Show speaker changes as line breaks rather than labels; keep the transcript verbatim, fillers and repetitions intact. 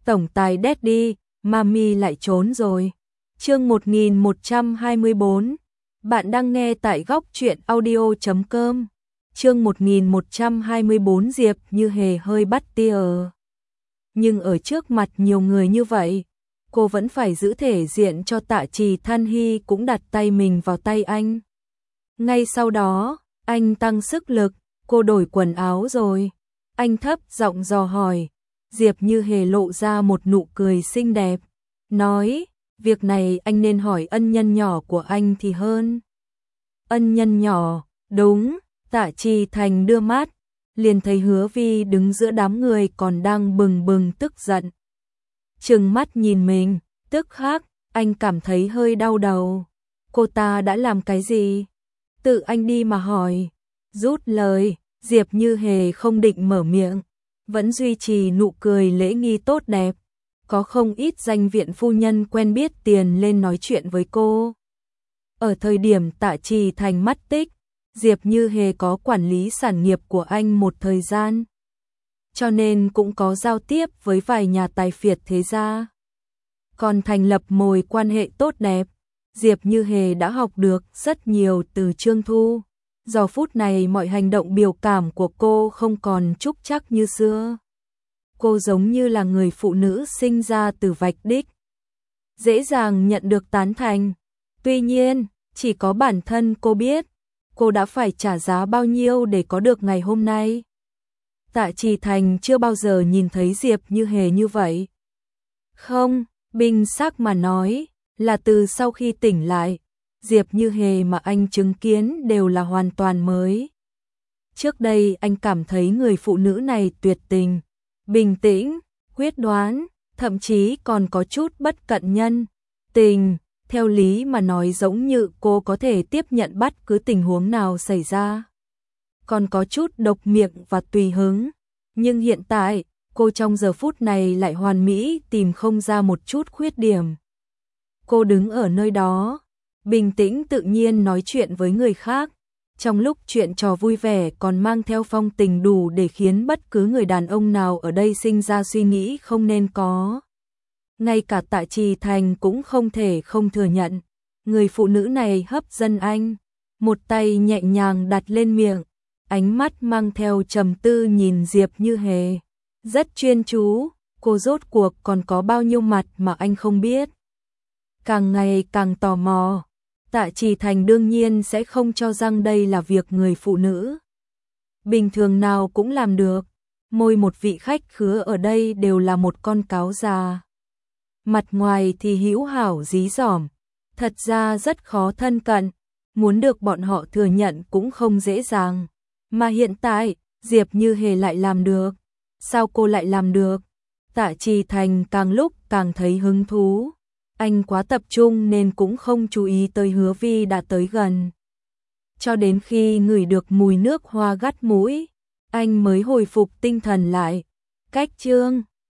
tổng tài Daddy, Mami lại trốn rồi. Chương một nghìn một trăm hai mươi bốn. Bạn đang nghe tại góc truyện audio chấm com. Chương một nghìn một trăm hai mươi bốn. Diệp Như Hề hơi bắt tia. Nhưng ở trước mặt nhiều người như vậy, cô vẫn phải giữ thể diện cho Tạ Trì Than Hy cũng đặt tay mình vào tay anh. Ngay sau đó, anh tăng sức lực, cô đổi quần áo rồi. Anh thấp giọng dò hỏi. Diệp Như Hề lộ ra một nụ cười xinh đẹp, nói, việc này anh nên hỏi ân nhân nhỏ của anh thì hơn. Ân nhân nhỏ, đúng. Tạ Trì Thành đưa mắt, liền thấy Hứa Vi đứng giữa đám người còn đang bừng bừng tức giận. Trừng mắt nhìn mình, tức khắc, anh cảm thấy hơi đau đầu. Cô ta đã làm cái gì? Tự anh đi mà hỏi. Rút lời, Diệp Như Hề không định mở miệng, vẫn duy trì nụ cười lễ nghi tốt đẹp. Có không ít danh viện phu nhân quen biết tiền lên nói chuyện với cô. Ở thời điểm Tạ Trì Thành mất tích, Diệp Như Hề có quản lý sản nghiệp của anh một thời gian, cho nên cũng có giao tiếp với vài nhà tài phiệt thế gia. Còn thành lập mối quan hệ tốt đẹp, Diệp Như Hề đã học được rất nhiều từ Trương Thu. Giờ phút này mọi hành động biểu cảm của cô không còn trúc trắc như xưa. Cô giống như là người phụ nữ sinh ra từ vạch đích, dễ dàng nhận được tán thành. Tuy nhiên, chỉ có bản thân cô biết, cô đã phải trả giá bao nhiêu để có được ngày hôm nay. Tạ Trì Thành chưa bao giờ nhìn thấy Diệp Như Hề như vậy. Không, bình xác mà nói, là từ sau khi tỉnh lại, Diệp Như Hề mà anh chứng kiến đều là hoàn toàn mới. Trước đây anh cảm thấy người phụ nữ này tuyệt tình, bình tĩnh, quyết đoán, thậm chí còn có chút bất cận nhân tình. Theo lý mà nói giống như cô có thể tiếp nhận bất cứ tình huống nào xảy ra. Còn có chút độc miệng và tùy hứng. Nhưng hiện tại, cô trong giờ phút này lại hoàn mỹ tìm không ra một chút khuyết điểm. Cô đứng ở nơi đó, bình tĩnh tự nhiên nói chuyện với người khác. Trong lúc chuyện trò vui vẻ còn mang theo phong tình đủ để khiến bất cứ người đàn ông nào ở đây sinh ra suy nghĩ không nên có. Ngay cả Tạ Trì Thành cũng không thể không thừa nhận, người phụ nữ này hấp dẫn anh. Một tay nhẹ nhàng đặt lên miệng, ánh mắt mang theo trầm tư nhìn Diệp Như Hề. Rất chuyên chú, cô rốt cuộc còn có bao nhiêu mặt mà anh không biết. Càng ngày càng tò mò, Tạ Trì Thành đương nhiên sẽ không cho rằng đây là việc người phụ nữ bình thường nào cũng làm được. Môi một vị khách khứa ở đây đều là một con cáo già. Mặt ngoài thì hữu hảo dí dỏm, thật ra rất khó thân cận, muốn được bọn họ thừa nhận cũng không dễ dàng. Mà hiện tại, Diệp Như Hề lại làm được. Sao cô lại làm được? Tạ Trì Thành càng lúc càng thấy hứng thú. Anh quá tập trung nên cũng không chú ý tới Hứa Vi đã tới gần. Cho đến khi ngửi được mùi nước hoa gắt mũi, anh mới hồi phục tinh thần lại. Cách chương